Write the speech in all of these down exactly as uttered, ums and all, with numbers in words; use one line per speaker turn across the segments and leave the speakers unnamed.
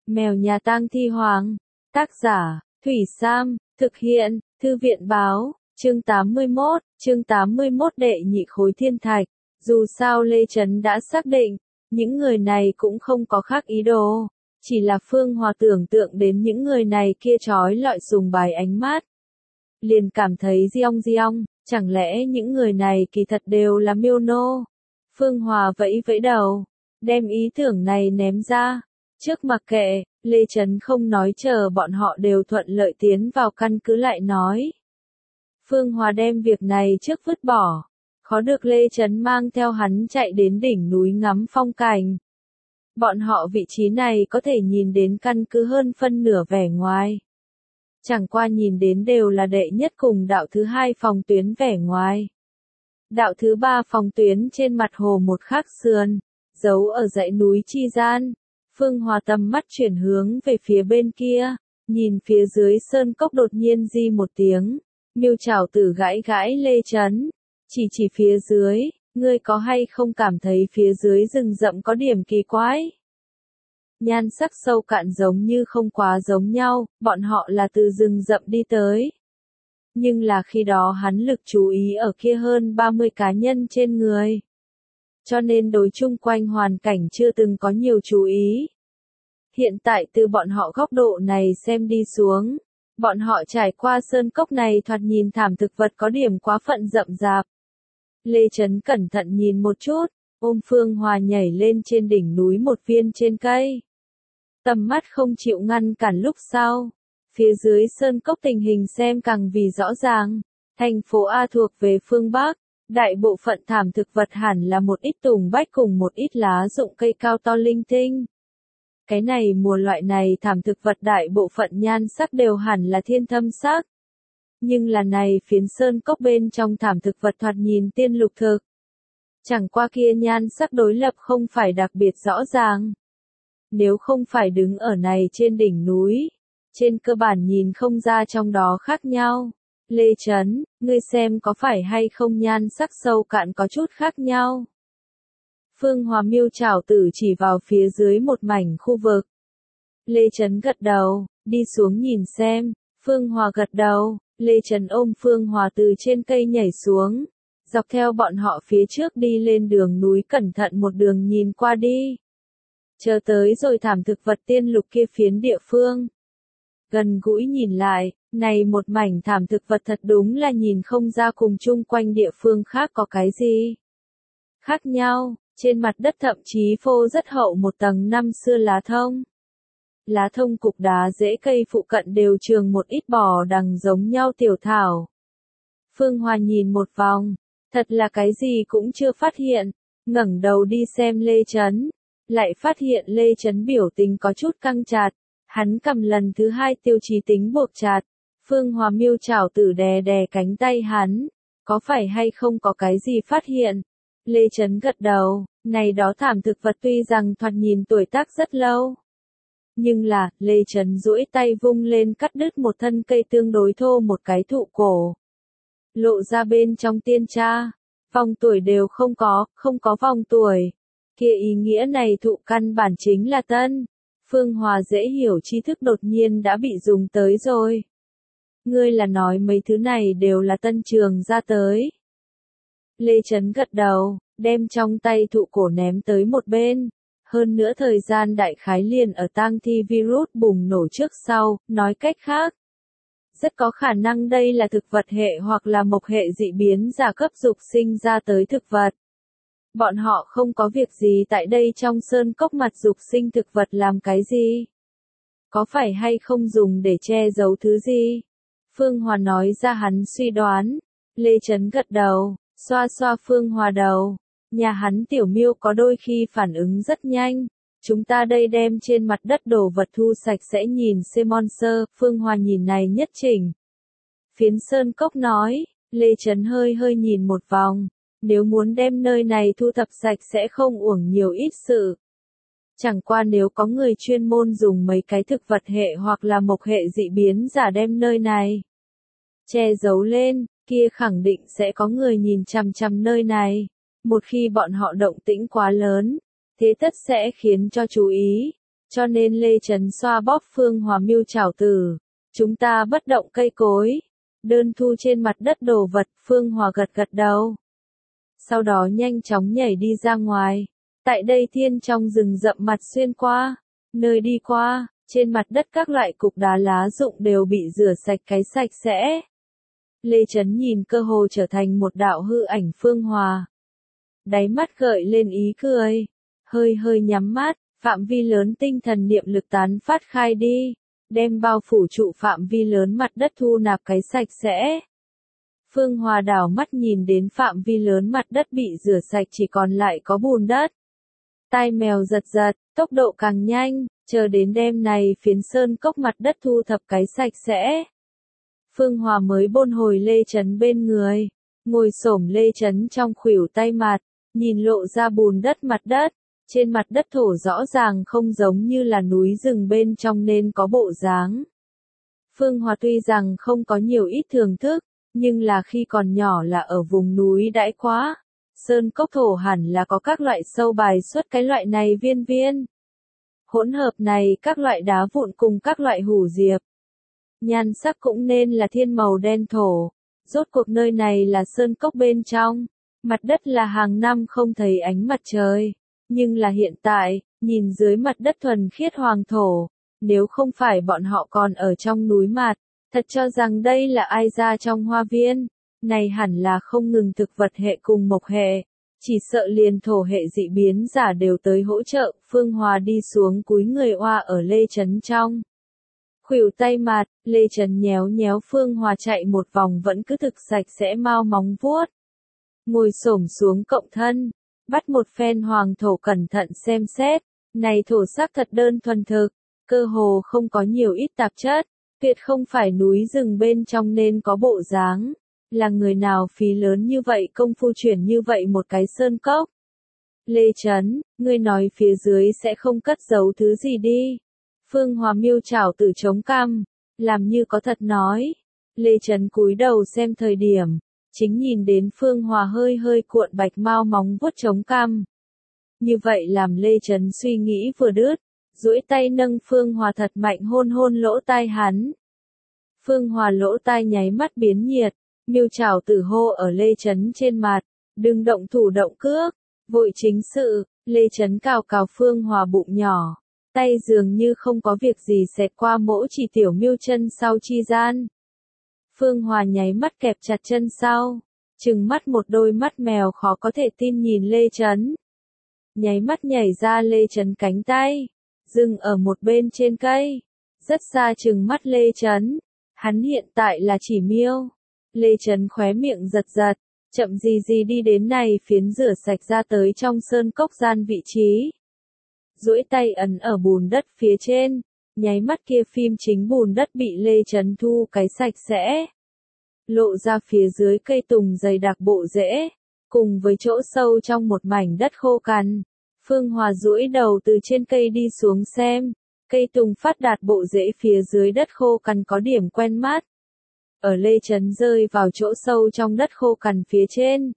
Mèo nhà tang thi hoàng. Tác giả, Thủy Sam, thực hiện, Thư viện báo, chương tám mươi mốt, chương tám mươi mốt đệ nhị khối thiên thạch. Dù sao Lê Trấn đã xác định, những người này cũng không có khác ý đồ. Chỉ là Phương Hòa tưởng tượng đến những người này kia trói lọi sùng bái ánh mắt. Liền cảm thấy giong giong, chẳng lẽ những người này kỳ thật đều là miêu nô. Phương Hòa vẫy vẫy đầu, đem ý tưởng này ném ra. Trước mặc kệ, Lê Trấn không nói chờ bọn họ đều thuận lợi tiến vào căn cứ lại nói. Phương Hòa đem việc này trước vứt bỏ. Khó được Lê Trấn mang theo hắn chạy đến đỉnh núi ngắm phong cảnh. Bọn họ vị trí này có thể nhìn đến căn cứ hơn phân nửa vẻ ngoài. Chẳng qua nhìn đến đều là đệ nhất cùng đạo thứ hai phòng tuyến vẻ ngoài. Đạo thứ ba phòng tuyến trên mặt hồ một khắc sườn, giấu ở dãy núi chi gian. Phương Hòa tầm mắt chuyển hướng về phía bên kia, nhìn phía dưới sơn cốc đột nhiên di một tiếng. Miêu Trảo Tử gãi gãi Lê Trấn, chỉ chỉ phía dưới, ngươi có hay không cảm thấy phía dưới rừng rậm có điểm kỳ quái? Nhan sắc sâu cạn giống như không quá giống nhau, bọn họ là từ rừng rậm đi tới. Nhưng là khi đó hắn lực chú ý ở kia hơn ba mươi cá nhân trên người. Cho nên đối chung quanh hoàn cảnh chưa từng có nhiều chú ý. Hiện tại từ bọn họ góc độ này xem đi xuống, bọn họ trải qua sơn cốc này thoạt nhìn thảm thực vật có điểm quá phận rậm rạp. Lê Trấn cẩn thận nhìn một chút, ôm Phương Hòa nhảy lên trên đỉnh núi một viên trên cây. Tầm mắt không chịu ngăn cản lúc sau. Phía dưới sơn cốc tình hình xem càng vì rõ ràng. Thành phố A thuộc về phương Bắc. Đại bộ phận thảm thực vật hẳn là một ít tùng bách cùng một ít lá rụng cây cao to linh tinh. Cái này mùa loại này thảm thực vật đại bộ phận nhan sắc đều hẳn là thiên thâm sắc. Nhưng là này phiến sơn cốc bên trong thảm thực vật thoạt nhìn tiên lục thực. Chẳng qua kia nhan sắc đối lập không phải đặc biệt rõ ràng. Nếu không phải đứng ở này trên đỉnh núi, trên cơ bản nhìn không ra trong đó khác nhau. Lê Trấn, ngươi xem có phải hay không nhan sắc sâu cạn có chút khác nhau. Phương Hòa Miêu Trảo Tử chỉ vào phía dưới một mảnh khu vực. Lê Trấn gật đầu, đi xuống nhìn xem. Phương Hòa gật đầu, Lê Trấn ôm Phương Hòa từ trên cây nhảy xuống. Dọc theo bọn họ phía trước đi lên đường núi cẩn thận một đường nhìn qua đi. Chờ tới rồi thảm thực vật tiên lục kia phiến địa phương. Gần gũi nhìn lại, này một mảnh thảm thực vật thật đúng là nhìn không ra cùng chung quanh địa phương khác có cái gì khác nhau. Trên mặt đất thậm chí phô rất hậu một tầng năm xưa lá thông. Lá thông cục đá rễ cây phụ cận đều trường một ít bò đằng giống nhau tiểu thảo. Phương Hòa nhìn một vòng, thật là cái gì cũng chưa phát hiện, ngẩng đầu đi xem Lê Trấn, lại phát hiện Lê Trấn biểu tình có chút căng chặt, hắn cầm lần thứ hai tiêu chí tính buộc chặt. Phương Hòa Miêu Trảo Tử đè đè cánh tay hắn, có phải hay không có cái gì phát hiện? Lê Trấn gật đầu, này đó thảm thực vật tuy rằng thoạt nhìn tuổi tác rất lâu. Nhưng là, Lê Trấn duỗi tay vung lên cắt đứt một thân cây tương đối thô một cái thụ cổ. Lộ ra bên trong tiên tra, vòng tuổi đều không có, không có vòng tuổi. Kia ý nghĩa này thụ căn bản chính là tân. Phương Hòa dễ hiểu tri thức đột nhiên đã bị dùng tới rồi. Ngươi là nói mấy thứ này đều là tân trường ra tới. Lê Trấn gật đầu, đem trong tay thụ cổ ném tới một bên. Hơn nữa thời gian đại khái liền ở tang thi virus bùng nổ trước sau, nói cách khác. Rất có khả năng đây là thực vật hệ hoặc là mộc hệ dị biến giả cấp dục sinh ra tới thực vật. Bọn họ không có việc gì tại đây trong sơn cốc mặt dục sinh thực vật làm cái gì? Có phải hay không dùng để che giấu thứ gì? Phương Hòa nói ra hắn suy đoán. Lê Trấn gật đầu, xoa xoa Phương Hòa đầu. Nhà hắn tiểu miêu có đôi khi phản ứng rất nhanh. Chúng ta đây đem trên mặt đất đồ vật thu sạch sẽ nhìn xem monster. Phương Hòa nhìn này nhất chỉnh. Phiến sơn cốc nói, Lê Trấn hơi hơi nhìn một vòng. Nếu muốn đem nơi này thu thập sạch sẽ không uổng nhiều ít sự. Chẳng qua nếu có người chuyên môn dùng mấy cái thực vật hệ hoặc là mộc hệ dị biến giả đem nơi này che giấu lên, kia khẳng định sẽ có người nhìn chằm chằm nơi này. Một khi bọn họ động tĩnh quá lớn, thế tất sẽ khiến cho chú ý. Cho nên Lê Trấn xoa bóp Phương Hòa mưu trảo tử. Chúng ta bất động cây cối. Đơn thu trên mặt đất đồ vật, Phương Hòa gật gật đầu. Sau đó nhanh chóng nhảy đi ra ngoài. Tại đây thiên trong rừng rậm mặt xuyên qua. Nơi đi qua, trên mặt đất các loại cục đá lá rụng đều bị rửa sạch cái sạch sẽ. Lê Trấn nhìn cơ hồ trở thành một đạo hư ảnh Phương Hòa. Đáy mắt gợi lên ý cười. Hơi hơi nhắm mắt, phạm vi lớn tinh thần niệm lực tán phát khai đi. Đem bao phủ trụ phạm vi lớn mặt đất thu nạp cái sạch sẽ. Phương Hòa đảo mắt nhìn đến phạm vi lớn mặt đất bị rửa sạch chỉ còn lại có bùn đất. Tai mèo giật giật, tốc độ càng nhanh, chờ đến đêm này phiến sơn cốc mặt đất thu thập cái sạch sẽ. Phương Hòa mới bôn hồi Lê Trấn bên người, ngồi xổm Lê Trấn trong khuỷu tay mặt, nhìn lộ ra bùn đất mặt đất. Trên mặt đất thổ rõ ràng không giống như là núi rừng bên trong nên có bộ dáng. Phương Hòa tuy rằng không có nhiều ít thưởng thức, nhưng là khi còn nhỏ là ở vùng núi đãi quá. Sơn cốc thổ hẳn là có các loại sâu bài xuất cái loại này viên viên. Hỗn hợp này các loại đá vụn cùng các loại hủ diệp. Nhan sắc cũng nên là thiên màu đen thổ. Rốt cuộc nơi này là sơn cốc bên trong. Mặt đất là hàng năm không thấy ánh mặt trời. Nhưng là hiện tại, nhìn dưới mặt đất thuần khiết hoàng thổ, nếu không phải bọn họ còn ở trong núi mặt, thật cho rằng đây là ai ra trong hoa viên, này hẳn là không ngừng thực vật hệ cùng mộc hệ, chỉ sợ liền thổ hệ dị biến giả đều tới hỗ trợ. Phương Hòa đi xuống cúi người oa ở Lê Trấn trong. Khuỷu tay mặt, Lê Trấn nhéo nhéo Phương Hòa chạy một vòng vẫn cứ thực sạch sẽ mau móng vuốt. Ngồi xổm xuống cộng thân. Bắt một phen hoàng thổ cẩn thận xem xét, này thổ sắc thật đơn thuần thực, cơ hồ không có nhiều ít tạp chất, tuyệt không phải núi rừng bên trong nên có bộ dáng, là người nào phí lớn như vậy công phu chuyển như vậy một cái sơn cốc. Lê Trấn, ngươi nói phía dưới sẽ không cất giấu thứ gì đi. Phương Hòa miêu trảo tử chống cằm, làm như có thật nói. Lê Trấn cúi đầu xem thời điểm. Chính nhìn đến Phương Hòa hơi hơi cuộn bạch mau móng vuốt chống cằm. Như vậy làm Lê Trấn suy nghĩ vừa đứt, duỗi tay nâng Phương Hòa thật mạnh hôn hôn lỗ tai hắn. Phương Hòa lỗ tai nháy mắt biến nhiệt, miêu trảo tử hô ở Lê Trấn trên mặt, đừng động thủ động cước, vội chính sự. Lê Trấn cào cào Phương Hòa bụng nhỏ, tay dường như không có việc gì xẹt qua mỗi chỉ tiểu miêu chân sau chi gian. Phương Hòa nháy mắt kẹp chặt chân sau, trừng mắt một đôi mắt mèo khó có thể tin nhìn Lê Trấn. Nháy mắt nhảy ra Lê Trấn cánh tay, dừng ở một bên trên cây, rất xa trừng mắt Lê Trấn. Hắn hiện tại là chỉ miêu. Lê Trấn khóe miệng giật giật, chậm gì gì đi đến này phiến rửa sạch ra tới trong sơn cốc gian vị trí. Duỗi tay ấn ở bùn đất phía trên. Nháy mắt kia phim chính bùn đất bị Lê Trấn thu cái sạch sẽ. Lộ ra phía dưới cây tùng dày đặc bộ rễ, cùng với chỗ sâu trong một mảnh đất khô cằn. Phương Hòa duỗi đầu từ trên cây đi xuống xem, cây tùng phát đạt bộ rễ phía dưới đất khô cằn có điểm quen mắt. Ở Lê Trấn rơi vào chỗ sâu trong đất khô cằn phía trên.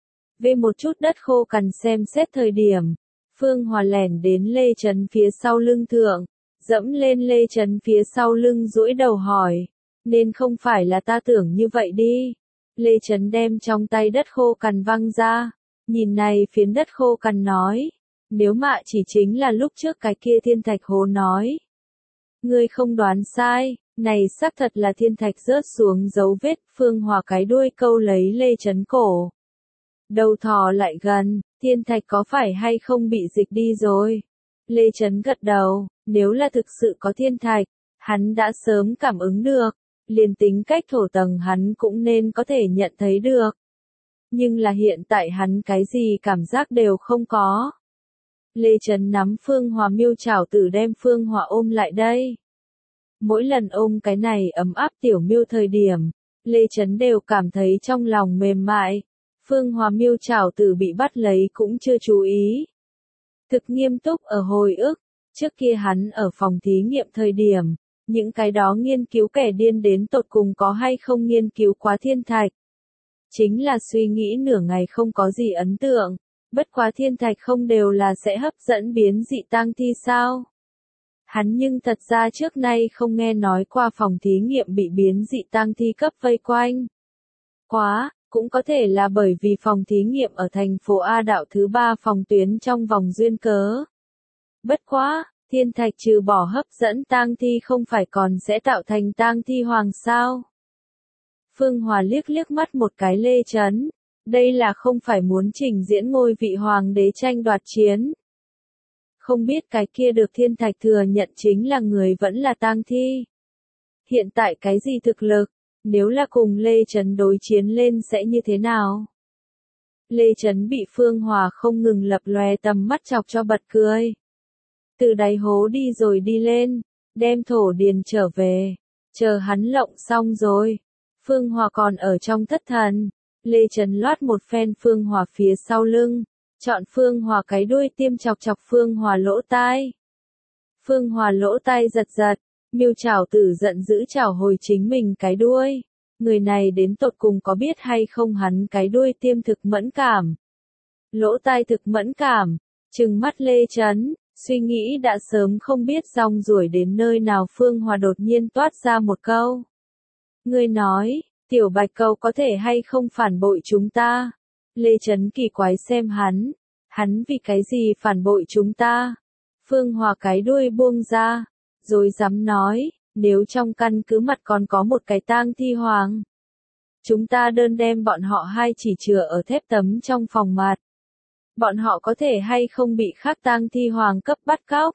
Về một chút đất khô cằn xem xét thời điểm, Phương Hòa lẻn đến Lê Trấn phía sau lưng thượng. Dẫm lên Lê Trấn phía sau lưng duỗi đầu hỏi, nên không phải là ta tưởng như vậy đi. Lê Trấn đem trong tay đất khô cằn văng ra, nhìn này phiến đất khô cằn nói, nếu mạ chỉ chính là lúc trước cái kia thiên thạch hố nói. Ngươi không đoán sai, này xác thật là thiên thạch rớt xuống dấu vết. Phương Hòa cái đuôi câu lấy Lê Trấn cổ. Đầu thò lại gần, thiên thạch có phải hay không bị dịch đi rồi? Lê Trấn gật đầu, nếu là thực sự có thiên thạch, hắn đã sớm cảm ứng được, liền tính cách thổ tầng hắn cũng nên có thể nhận thấy được. Nhưng là hiện tại hắn cái gì cảm giác đều không có. Lê Trấn nắm Phương Hòa miêu trảo tử đem Phương Hòa ôm lại đây. Mỗi lần ôm cái này ấm áp tiểu miêu thời điểm, Lê Trấn đều cảm thấy trong lòng mềm mại. Phương Hòa miêu trảo tử bị bắt lấy cũng chưa chú ý. Thực nghiêm túc ở hồi ức, trước kia hắn ở phòng thí nghiệm thời điểm, những cái đó nghiên cứu kẻ điên đến tột cùng có hay không nghiên cứu quá thiên thạch. Chính là suy nghĩ nửa ngày không có gì ấn tượng, bất quá thiên thạch không đều là sẽ hấp dẫn biến dị tăng thi sao? Hắn nhưng thật ra trước nay không nghe nói qua phòng thí nghiệm bị biến dị tang thi cấp vây quanh. Quá, cũng có thể là bởi vì phòng thí nghiệm ở thành phố A đạo thứ ba phòng tuyến trong vòng duyên cớ. Bất quá, thiên thạch trừ bỏ hấp dẫn tang thi không phải còn sẽ tạo thành tang thi hoàng sao? Phương Hòa liếc liếc mắt một cái Lê Chấn, đây là không phải muốn trình diễn ngôi vị hoàng đế tranh đoạt chiến. Không biết cái kia được thiên thạch thừa nhận chính là người vẫn là tang thi. Hiện tại cái gì thực lực, nếu là cùng Lê Chấn đối chiến lên sẽ như thế nào? Lê Chấn bị Phương Hòa không ngừng lập lòe tầm mắt chọc cho bật cười. Từ đáy hố đi rồi đi lên, đem thổ điền trở về, chờ hắn lộng xong rồi. Phương Hòa còn ở trong thất thần, Lê Chấn loát một phen Phương Hòa phía sau lưng, chọn Phương Hòa cái đuôi tiêm chọc chọc Phương Hòa lỗ tai. Phương Hòa lỗ tai giật giật, Miêu Trảo Tử giận dữ chảo hồi chính mình cái đuôi. Người này đến tột cùng có biết hay không hắn cái đuôi tiêm thực mẫn cảm. Lỗ tai thực mẫn cảm, trừng mắt Lê Chấn, suy nghĩ đã sớm không biết rong ruổi đến nơi nào. Phương Hòa đột nhiên toát ra một câu. Ngươi nói, tiểu bạch câu có thể hay không phản bội chúng ta? Lê Chấn kỳ quái xem hắn, hắn vì cái gì phản bội chúng ta? Phương Hòa cái đuôi buông ra, rồi dám nói, nếu trong căn cứ mặt còn có một cái tang thi hoàng, chúng ta đơn đem bọn họ hai chỉ chừa ở thép tấm trong phòng mặt. Bọn họ có thể hay không bị khác tang thi hoàng cấp bắt cóc?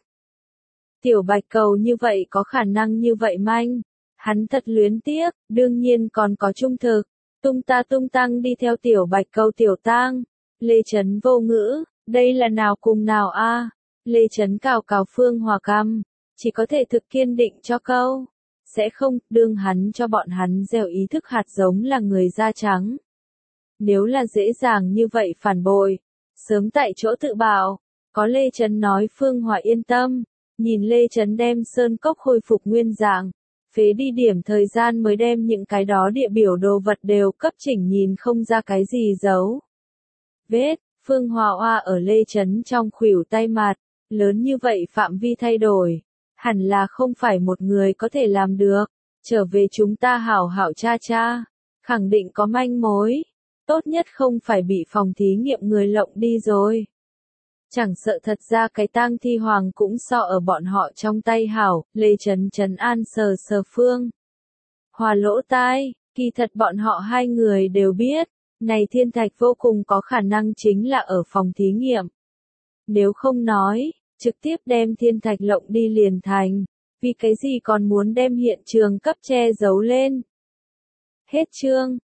Tiểu bạch cầu như vậy có khả năng như vậy manh. Hắn thật luyến tiếc, đương nhiên còn có trung thực. Tung ta tung tăng đi theo tiểu bạch câu tiểu tang. Lê Chấn vô ngữ, đây là nào cùng nào a? Lê Chấn cào cào Phương Hòa cằm, chỉ có thể thực kiên định cho câu. Sẽ không, đương hắn cho bọn hắn gieo ý thức hạt giống là người da trắng. Nếu là dễ dàng như vậy phản bội, sớm tại chỗ tự bảo. Có Lê Chấn nói Phương Hòa yên tâm, nhìn Lê Chấn đem sơn cốc khôi phục nguyên dạng. Phế đi điểm thời gian mới đem những cái đó địa biểu đồ vật đều cấp chỉnh nhìn không ra cái gì giấu. Vết, Phương Hòa oa ở Lê Chấn trong khuỷu tay mặt, lớn như vậy phạm vi thay đổi. Hẳn là không phải một người có thể làm được, trở về chúng ta hảo hảo cha cha, khẳng định có manh mối, tốt nhất không phải bị phòng thí nghiệm người lộng đi rồi. Chẳng sợ thật ra cái tang thi hoàng cũng so ở bọn họ trong tay hảo. Lê Chấn trấn an sờ sờ Phương Hòa lỗ tai, kỳ thật bọn họ hai người đều biết, này thiên thạch vô cùng có khả năng chính là ở phòng thí nghiệm. Nếu không nói, trực tiếp đem thiên thạch lộng đi liền thành, vì cái gì còn muốn đem hiện trường cấp che giấu lên. Hết chương.